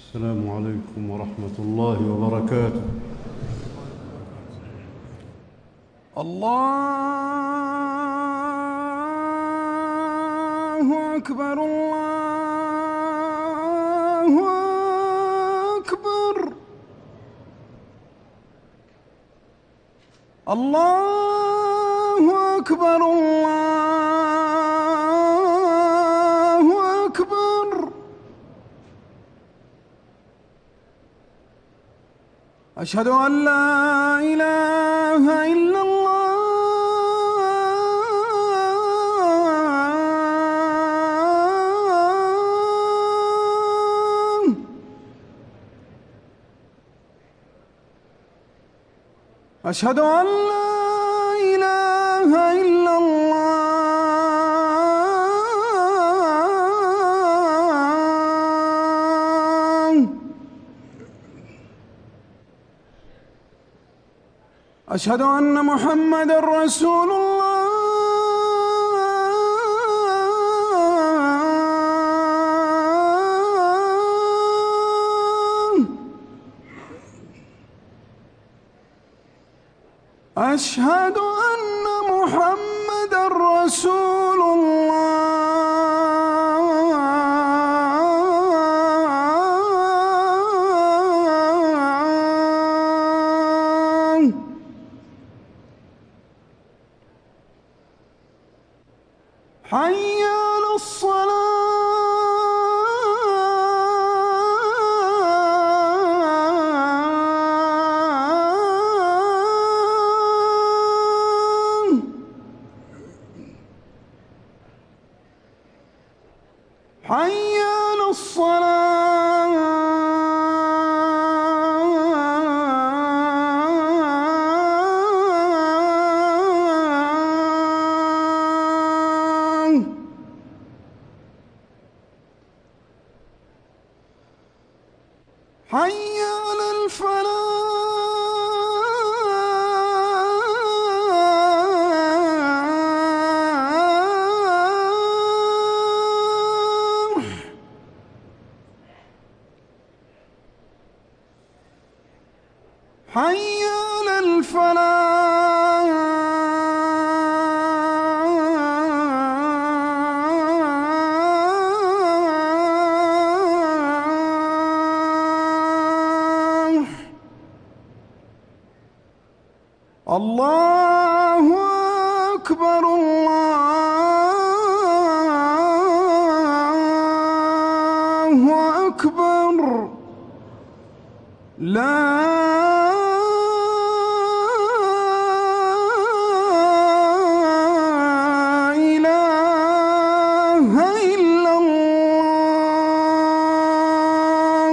السلام عليكم ورحمة الله وبركاته. الله أكبر، الله أكبر، الله أكبر، الله أكبر. أشهد أن لا إله إلا الله. أشهد أن لا إله إلا الله. أشهد أن محمدًا رسول الله. أشهد أن محمدًا رسول الله. حي على الصلاة. حي على الصلاة. حي على الفلاح. حي على الفلاح. الله أكبر، الله أكبر. لا إله إلا الله.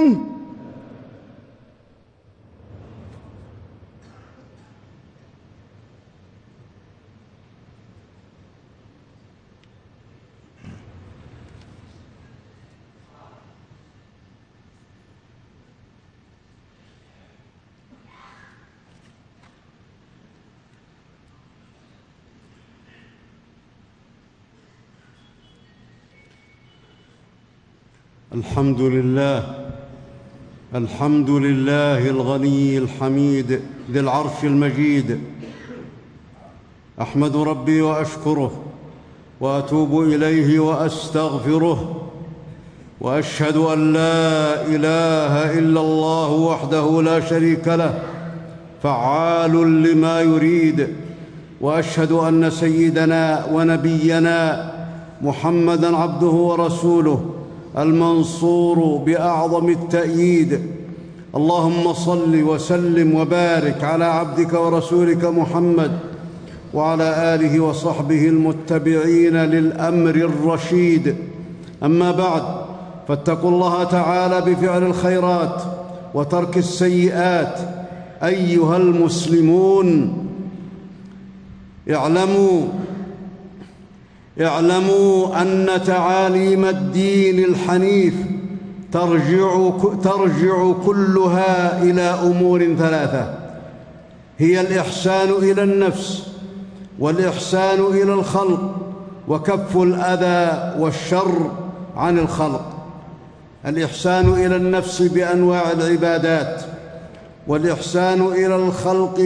الحمد لله، الحمد لله الغني الحميد ذي العرش المجيد. أحمد ربي وأشكره وأتوب إليه وأستغفره، وأشهد أن لا إله إلا الله وحده لا شريك له فعال لما يريد. وأشهد أن سيدنا ونبينا محمدًا عبده ورسوله المنصور بأعظم التأييد. اللهم صل وسلم وبارك على عبدك ورسولك محمد وعلى آله وصحبه المتبعين للأمر الرشيد. أما بعد، فاتقوا الله تعالى بفعل الخيرات وترك السيئات. أيها المسلمون، اعلموا أن تعاليم الدين الحنيف ترجع كلها إلى أمور ثلاثة: هي الإحسان إلى النفس، والإحسان إلى الخلق، وكف الأذى والشر عن الخلق. الإحسان إلى النفس بأنواع العبادات، والإحسان إلى الخلق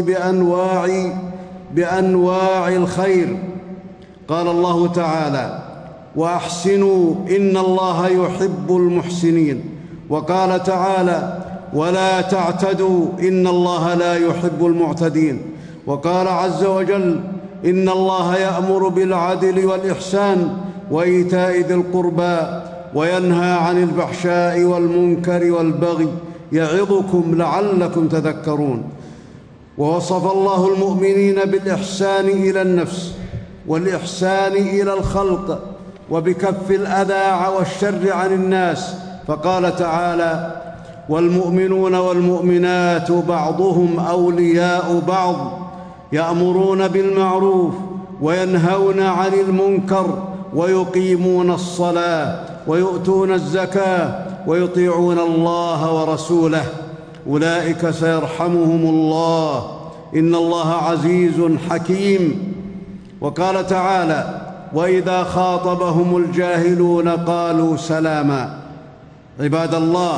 بأنواع الخير. قال الله تعالى: وأحسنوا إن الله يحب المحسنين. وقال تعالى: ولا تعتدوا إن الله لا يحب المعتدين. وقال عز وجل: إن الله يأمر بالعدل والإحسان وإيتاء ذي القربى وينهى عن الفحشاء والمنكر والبغي يعظكم لعلكم تذكرون. ووصف الله المؤمنين بالإحسان إلى النفس والإحسان إلى الخلق وبكف الأذى والشر عن الناس، فقال تعالى: والمؤمنون والمؤمنات بعضهم أولياء بعض يأمرون بالمعروف وينهون عن المنكر ويقيمون الصلاة ويؤتون الزكاة ويطيعون الله ورسوله أولئك سيرحمهم الله إن الله عزيز حكيم. وقال تعالى: وإذا خاطبهم الجاهلون قالوا سلاما. عباد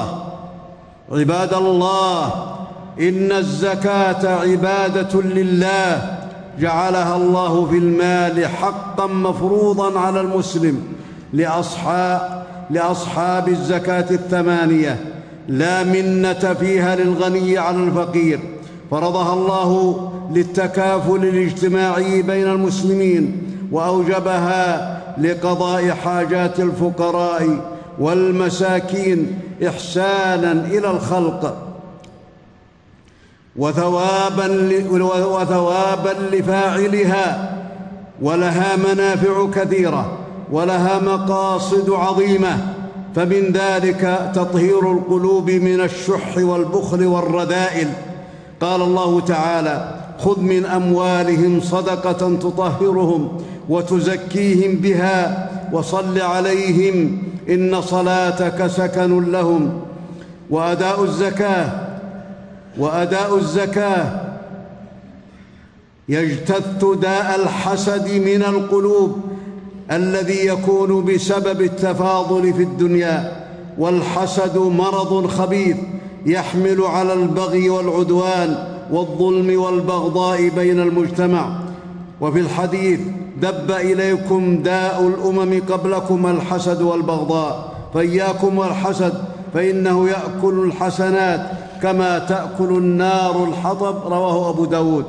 الله، إن الزكاة عبادة لله جعلها الله في المال حقا مفروضا على المسلم لأصحاب الزكاة الثمانية، لا منة فيها للغني على الفقير. فرضها الله للتكافل الاجتماعي بين المسلمين، وأوجبها لقضاء حاجات الفقراء والمساكين إحسانا إلى الخلق وثوابا لفاعلها، ولها منافع كثيرة ولها مقاصد عظيمة. فمن ذلك تطهير القلوب من الشح والبخل والرذائل. قال الله تعالى: خذ من أموالهم صدقة تطهرهم وتزكيهم بها وصل عليهم إن صلاتك سكن لهم. وأداء الزكاة يجتث داء الحسد من القلوب الذي يكون بسبب التفاضل في الدنيا. والحسد مرض خبيث يحمل على البغي والعدوان والظلم والبغضاء بين المجتمع. وفي الحديث: دب إليكم داء الأمم قبلكم الحسد والبغضاء، فإياكم والحسد فإنه يأكل الحسنات كما تأكل النار الحطب. رواه أبو داود.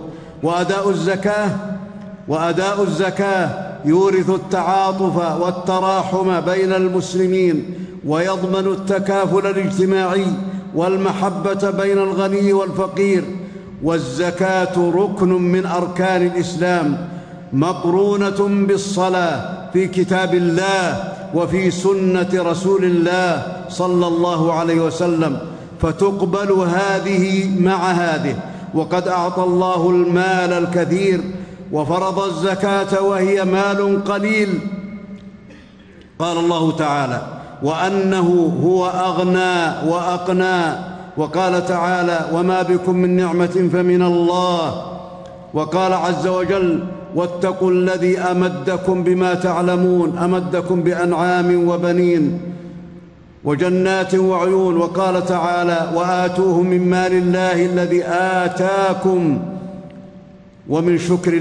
وأداء الزكاة يورث التعاطف والتراحم بين المسلمين، ويضمن التكافل الاجتماعي والمحبة بين الغني والفقير. والزكاة ركن من أركان الإسلام، مقرونة بالصلاة في كتاب الله وفي سنة رسول الله صلى الله عليه وسلم، فتقبل هذه مع هذه. وقد أعطى الله المال الكثير وفرض الزكاة وهي مال قليل. قال الله تعالى: وأنه هو أغنى وأقنى. وقال تعالى: وما بكم من نعمة فمن الله. وقال عز وجل: واتقوا الذي أمدكم بما تعلمون، أمدكم بأنعام وبنين وجنات وعيون. وقال تعالى: وآتوهم من مال الله الذي آتاكم. ومن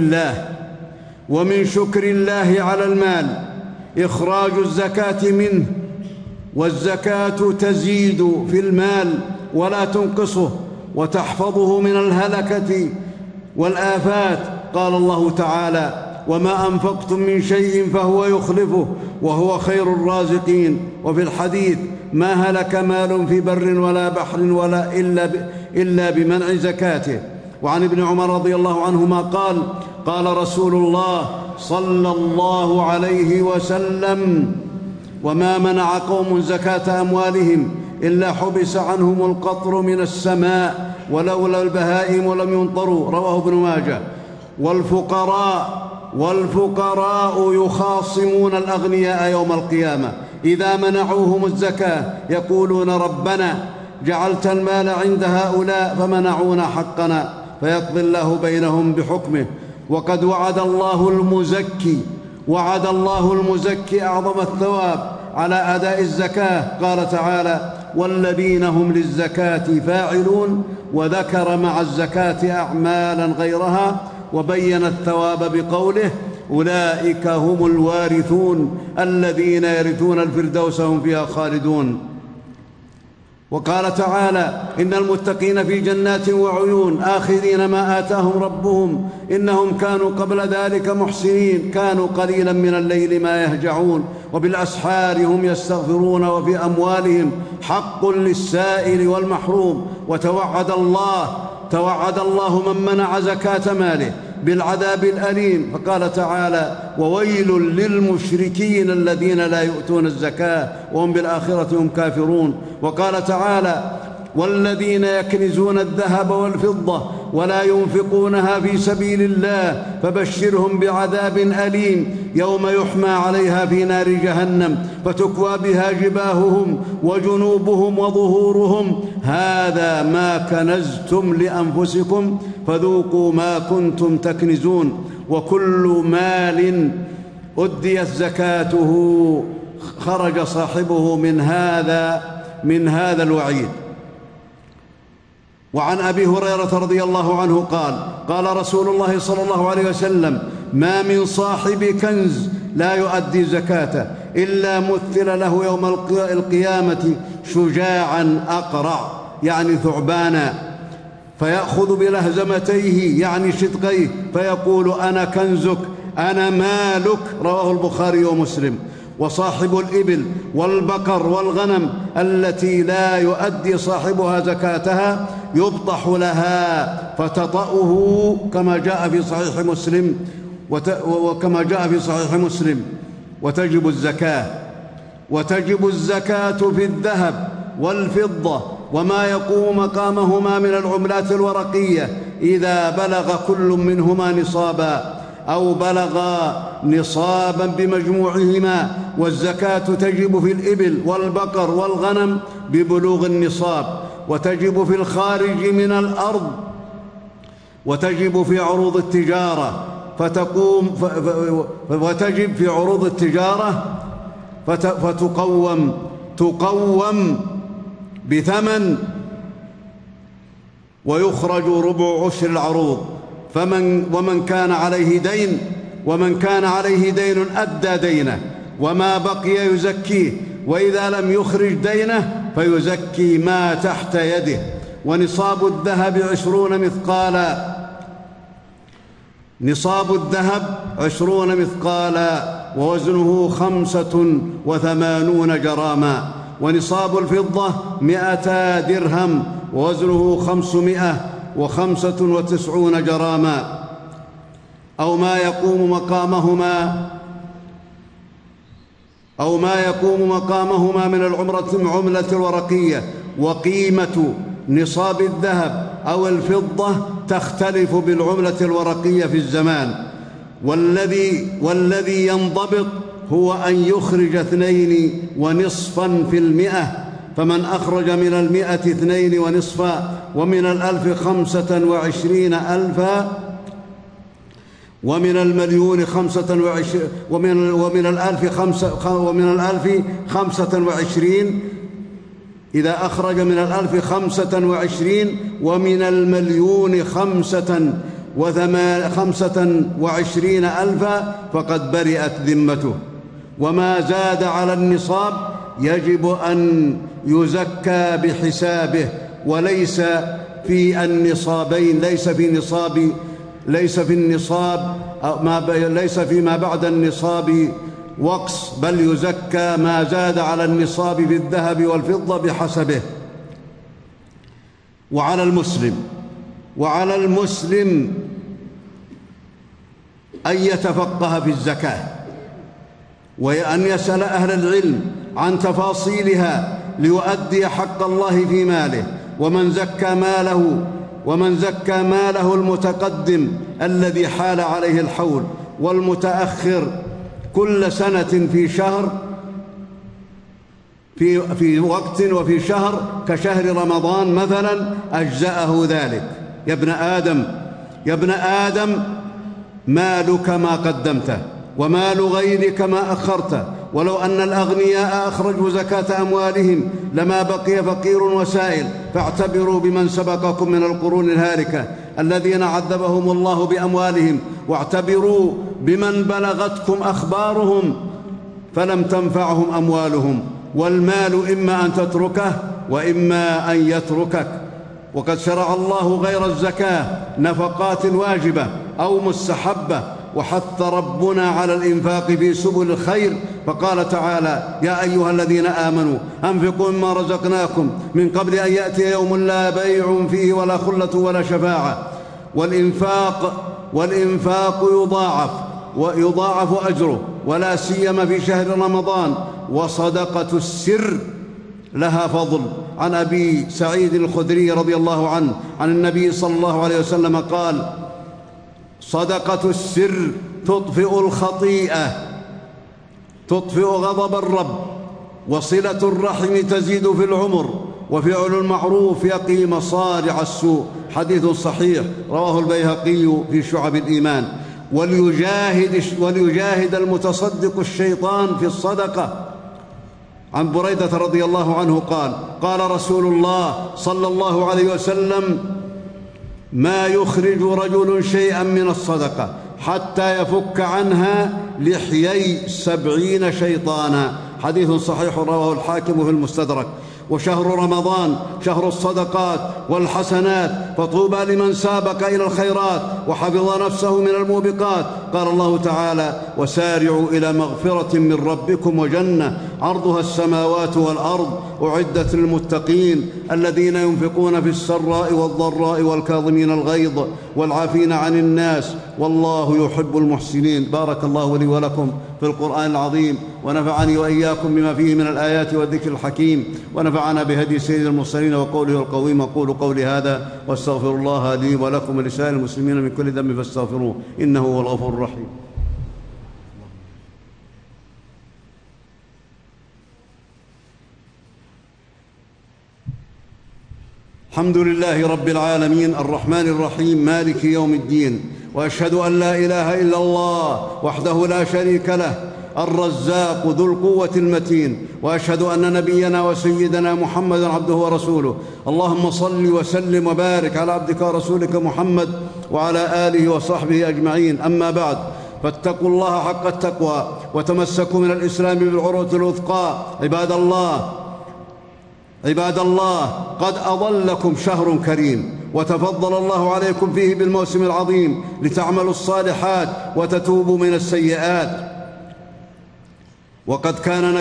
شكر الله على المال إخراج الزكاة منه، والزكاة تزيد في المال ولا تنقصه، وتحفظه من الهلكة والآفات. قال الله تعالى: وما أنفقتم من شيء فهو يخلفه وهو خير الرازقين. وفي الحديث: ما هلك مال في بر ولا بحر إلا بمنع زكاته. وعن ابن عمر رضي الله عنهما قال: قال رسول الله صلى الله عليه وسلم: وما منع قوم زكاة أموالهم إلا حبس عنهم القطر من السماء ولولا البهائم لم ينطروا. رواه ابن ماجه. والفقراء يخاصمون الأغنياء يوم القيامة إذا منعوهم الزكاة، يقولون: ربنا جعلت المال عند هؤلاء فمنعونا حقنا، فيقضي الله بينهم بحكمه. وقد وعد الله المزكي أعظم الثواب على أداء الزكاة. قال تعالى: والذين هم للزكاة فاعلون، وذكر مع الزكاة أعمالا غيرها وبين الثواب بقوله: أولئك هم الوارثون الذين يرثون الفردوس هم فيها خالدون. وقال تعالى: إن المتقين في جنات وعيون آخذين ما آتاهم ربهم إنهم كانوا قبل ذلك محسنين، كانوا قليلا من الليل ما يهجعون وبالأسحار هم يستغفرون وفي أموالهم حق للسائل والمحروم. وتوعد الله من منع زكاة ماله بالعذاب الأليم، فقال تعالى: وويل للمشركين الذين لا يؤتون الزكاة وهم بالآخرة هم كافرون. وقال تعالى: والذين يكنزون الذهب والفضة ولا ينفقونها في سبيل الله فبشرهم بعذاب أليم يوم يحمى عليها في نار جهنم فتكوى بها جباههم وجنوبهم وظهورهم هذا ما كنزتم لأنفسكم فذوقوا ما كنتم تكنزون. وكل مال أديت زكاته خرج صاحبه من هذا الوعيد. وعن أبي هريرة رضي الله عنه قال: قال رسول الله صلى الله عليه وسلم: ما من صاحب كنز لا يؤدي زكاته إلا مثل له يوم القيامة شجاعا أقرع، يعني ثعبانا، فيأخذ بلهزمتيه، يعني شدقيه، فيقول: أنا كنزك، أنا مالك. رواه البخاري ومسلم. وصاحب الإبل والبقر والغنم التي لا يؤدي صاحبها زكاتها يبطح لها فتطأه كما جاء في صحيح مسلم وتجب الزكاة في الذهب والفضة وما يقوم مقامهما من العملات الورقية إذا بلغ كل منهما نصابا أو بلغا نصابا بمجموعهما. والزكاة تجب في الإبل والبقر والغنم ببلوغ النصاب، وتجب في الخارج من الأرض، وتجب في عروض التجارة وتجب في عروض التجارة تقوم بثمن ويخرج ربع عشر العروض. ومن كان عليه دين أدى دينه وما بقي يزكيه، وإذا لم يخرج دينه فيزكي ما تحت يده. ونصاب الذهب 20 مثقالا ووزنه 85 جراما. ونصاب الفضة 200 درهم ووزنه 595 جراما، أو ما يقوم مقامهما من العملة الورقية. وقيمة نصاب الذهب أو الفضة تختلف بالعملة الورقية في الزمان. والذي ينضبط هو أن يخرج 2.5 في المئة، فمن أخرج من 100 2.5 ومن 1,000 25 ألفا ومن 1,000,000 ومن 1,000 إذا أخرج من 1,000 25 ومن 1,000,000 25 ألفا فقد برئت ذمته. وما زاد على النصاب يجب أن يزكى بحسابه، وليس في النصابين، ليس فيما بعد النصاب وقص، بل يزكى ما زاد على النصاب في الذهب والفضة بحسبه. وعلى المسلم أن يتفقه في الزكاة وأن يسأل أهل العلم عن تفاصيلها ليؤدي حق الله في ماله. ومن زكى ماله المتقدم الذي حال عليه الحول والمتأخر كل سنة في شهر في وقت وفي شهر كشهر رمضان مثلا أجزأه ذلك. يا ابن آدم مالك ما قدمته ومال غيرك ما أخرته ولو أن الأغنياء أخرجوا زكاة أموالهم لما بقي فقير وسائل، فاعتبروا بمن سبقكم من القرون الهالكة الذين عذبهم الله بأموالهم، واعتبروا بمن بلغتكم أخبارهم فلم تنفعهم أموالهم. والمال إما أن تتركه وإما أن يتركك. وقد شرع الله غير الزكاة نفقات واجبة أو مستحبة، وحث ربنا على الإنفاق في سبل الخير، فقال تعالى: يا أيها الذين آمنوا أنفقوا مما رزقناكم من قبل أن يأتي يوم لا بيع فيه ولا خلة ولا شفاعة. والإنفاق يضاعف أجره، ولا سيما في شهر رمضان. وصدقة السر لها فضل. عن أبي سعيد الخدري رضي الله عنه عن النبي صلى الله عليه وسلم قال: صدقة السر تطفئ الخطيئة، تطفئ غضب الرب، وصلة الرحم تزيد في العمر، وفعل المعروف يقي مصارع السوء. حديث صحيح رواه البيهقي في شعب الإيمان. وليجاهد المتصدق الشيطان في الصدقة. عن بريدة رضي الله عنه قال: قال رسول الله صلى الله عليه وسلم: ما يخرج رجل شيئا من الصدقة حتى يفك عنها لحيي 70 شيطانا. حديث صحيح رواه الحاكم في المستدرك. وشهر رمضان شهر الصدقات والحسنات، فطوبى لمن سابق إلى الخيرات وحفظ نفسه من الموبقات. قال الله تعالى: وسارعوا إلى مغفرة من ربكم وجنة عرضها السماوات والأرض أعدت للمتقين الذين ينفقون في السراء والضراء والكاظمين الغيظ والعافين عن الناس والله يحب المحسنين. بارك الله لي ولكم في القرآن العظيم، ونفعني وإياكم بما فيه من الآيات والذكر الحكيم، ونفعنا بهدي سيد المرسلين وقوله القويم. أقول قولي هذا وأستغفر الله لي ولكم ولسائر المسلمين من كل ذنب فاستغفروه إنه هو الغفور الرحيم. الحمد لله رب العالمين الرحمن الرحيم مالك يوم الدين، وأشهد أن لا إله إلا الله وحده لا شريك له الرزاق ذو القوة المتين، وأشهد أن نبينا وسيدنا محمدًا عبده ورسوله. اللهم صل وسلم وبارك على عبدك ورسولك محمد وعلى آله وصحبه أجمعين. أما بعد، فاتقوا الله حق التقوى وتمسكوا من الإسلام بالعروة الوثقى. عباد الله، قد أظلكم شهر كريم، وتفضل الله عليكم فيه بالموسم العظيم لتعملوا الصالحات وتتوبوا من السيئات. وقد كان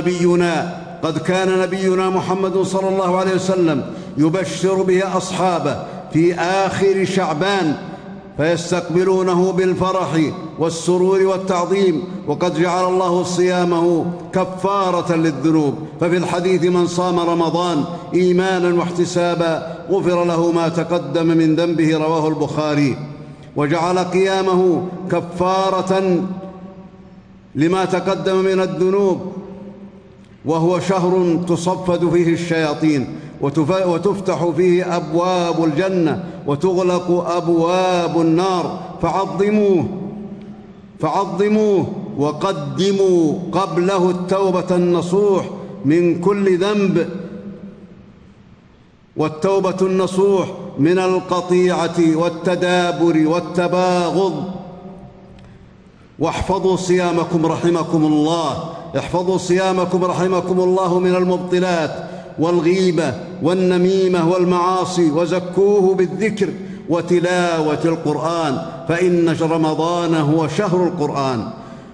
نبينا محمد صلى الله عليه وسلم يبشر به أصحابه في آخر شعبان فيستقبلونه بالفرح والسرور والتعظيم، وقد جعل الله صيامه كفارة للذنوب. ففي الحديث: من صام رمضان إيمانا واحتسابا غفر له ما تقدم من ذنبه، رواه البخاري. وجعل قيامه كفارة لما تقدم من الذنوب، وهو شهر تصفد فيه الشياطين وتفتح فيه أبواب الجنة وتغلق أبواب النار، فعظموه وقدموا قبله التوبة النصوح من كل ذنب، والتوبة النصوح من القطيعة والتدابر والتباغض. واحفظوا صيامكم رحمكم الله، احفظوا صيامكم رحمكم الله من المبطلات والغيبة والنميمة والمعاصي، وزكوه بالذكر وتلاوة القرآن، فإن رمضان هو شهر القرآن.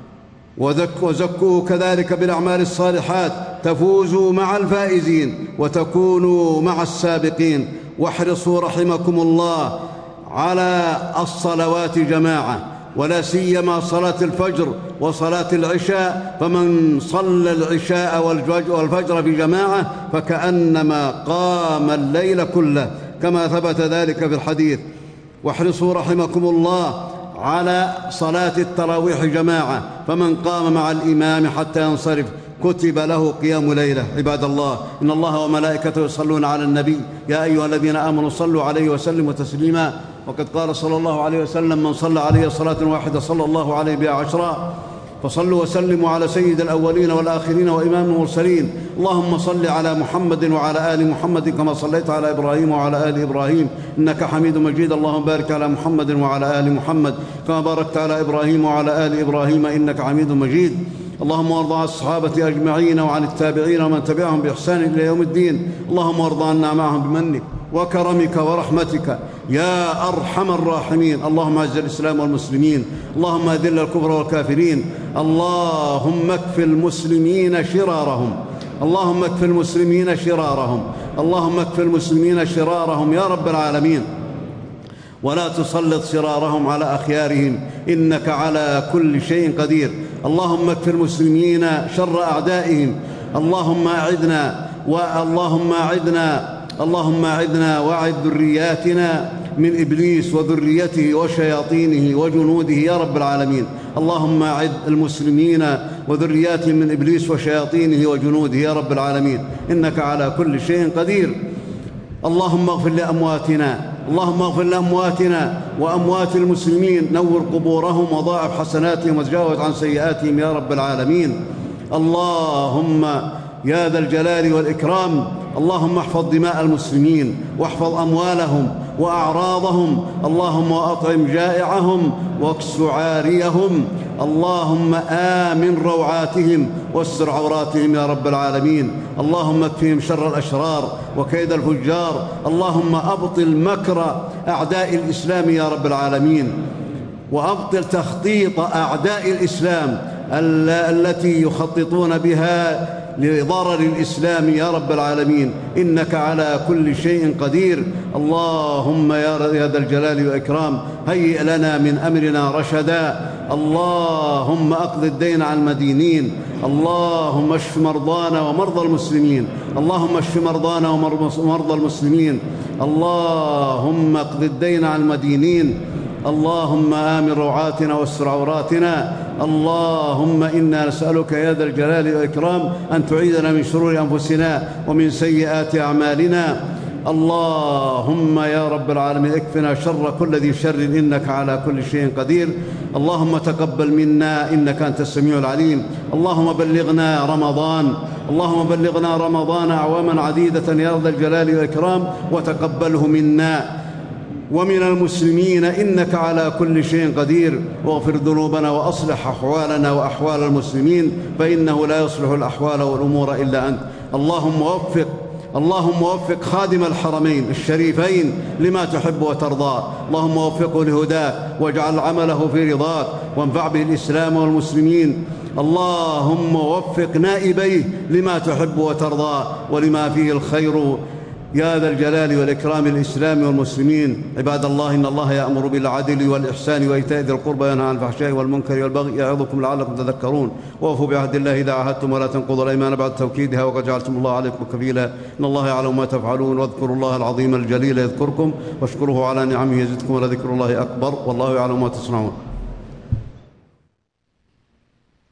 وزكوه كذلك بالأعمال الصالحات تفوزوا مع الفائزين وتكونوا مع السابقين. واحرصوا رحمكم الله على الصلوات جماعة، ولا سيما صلاة الفجر وصلاة العشاء، فمن صلى العشاء والفجر في جماعة فكأنما قام الليل كله، كما ثبت ذلك في الحديث. واحرصوا رحمكم الله على صلاة التراويح جماعة، فمن قام مع الإمام حتى ينصرف كتب له قيام ليلة. عباد الله، إن الله وملائكته يصلون على النبي يا أيها الذين آمنوا صلوا عليه وسلموا تسليما. وقد قال صلى الله عليه وسلم: من صلى عليه صلاة واحدة صلى الله عليه بها 10. فصلوا وسلموا على سيد الأولين والآخرين وإمام المرسلين. اللهم صل على محمد وعلى آل محمد كما صليت على إبراهيم وعلى آل إبراهيم إنك حميد مجيد. اللهم بارك على محمد وعلى آل محمد كما باركت على إبراهيم وعلى آل إبراهيم إنك حميد مجيد. اللهم وارض عن الصحابة أجمعين وعن التابعين ومن تبعهم بإحسان إلى يوم الدين. اللهم وارض عنا معهم بمنك وكرمك ورحمتك يا أرحم الراحمين. اللهم اعز الإسلام والمسلمين، اللهم أذل الكفر والكافرين، اللهم اكف المسلمين شرارهم، اللهم اكف المسلمين شرارهم، اللهم اكف المسلمين شرارهم يا رب العالمين، ولا تسلط شرارهم على أخيارهم إنك على كل شيء قدير. اللهم اكف المسلمين شر أعدائهم. اللهم أعذنا وأعذ ذرياتنا من إبليس وذريته وشياطينه وجنوده يا رب العالمين. اللهم أعذ المسلمين وذرياتهم من إبليس وشياطينه وجنوده يا رب العالمين إنك على كل شيء قدير. اللهم اغفر لأمواتنا، اللهم اغفر لأمواتنا وأموات المسلمين، نور قبورهم وضاعف حسناتهم وتجاوز عن سيئاتهم يا رب العالمين. اللهم يا ذا الجلال والإكرام، اللهم احفظ دماء المسلمين واحفظ أموالهم وأعراضهم، اللهم وأطعم جائعهم واكس عاريهم، اللهم آمن روعاتهم واستر عوراتهم يا رب العالمين. اللهم اكفهم شر الأشرار وكيد الفجار، اللهم أبطل مكر أعداء الإسلام يا رب العالمين، وأبطل تخطيط أعداء الإسلام التي يخططون بها لضرر الإسلام يا رب العالمين إنك على كل شيء قدير. اللهم يا ذا الجلال والإكرام هيئ لنا من أمرنا رشدا. اللهم أقض الدين عن المدينين، اللهم اشف مرضانا ومرضى المسلمين، اللهم اشف مرضانا ومرضى المسلمين، اللهم اقض الدين عن المدينين، اللهم آمن روعاتنا واستر عوراتنا. اللهم إنا نسألك يا ذا الجلال والإكرام أن تعيذنا من شرور أنفسنا ومن سيئات أعمالنا. اللهم يا رب العالمين اكفنا شر كل ذي شر إنك على كل شيء قدير. اللهم تقبل منا إنك أنت السميع العليم. اللهم بلغنا رمضان، اللهم بلغنا رمضان أعواما عديدة يا ذا الجلال والإكرام، وتقبله منا ومن المسلمين إنك على كل شيء قدير. واغفر ذنوبنا وأصلح أحوالنا وأحوال المسلمين، فإنه لا يصلح الأحوال والأمور إلا أنت. اللهم وفق خادم الحرمين الشريفين لما تحب وترضى، اللهم وفقه لهداك واجعل عمله في رضاك وانفع به الإسلام والمسلمين. اللهم وفق نائبيه لما تحب وترضى ولما فيه الخير يا ذا الجلال والإكرام الإسلام والمسلمين. عباد الله، إن الله يأمر بالعدل والإحسان وإيتاء ذي القربى وينهى عن الفحشاء والمنكر والبغي يعظكم لعلكم تذكرون. وأوفوا بعهد الله إذا عاهدتم ولا تنقضوا الأيمان بعد توكيدها وقد جعلتم الله عليكم كفيلا إن الله يعلم ما تفعلون. واذكروا الله العظيم الجليل يذكركم واشكروه على نعمه يزدكم ولذكر الله أكبر والله يعلم ما تصنعون.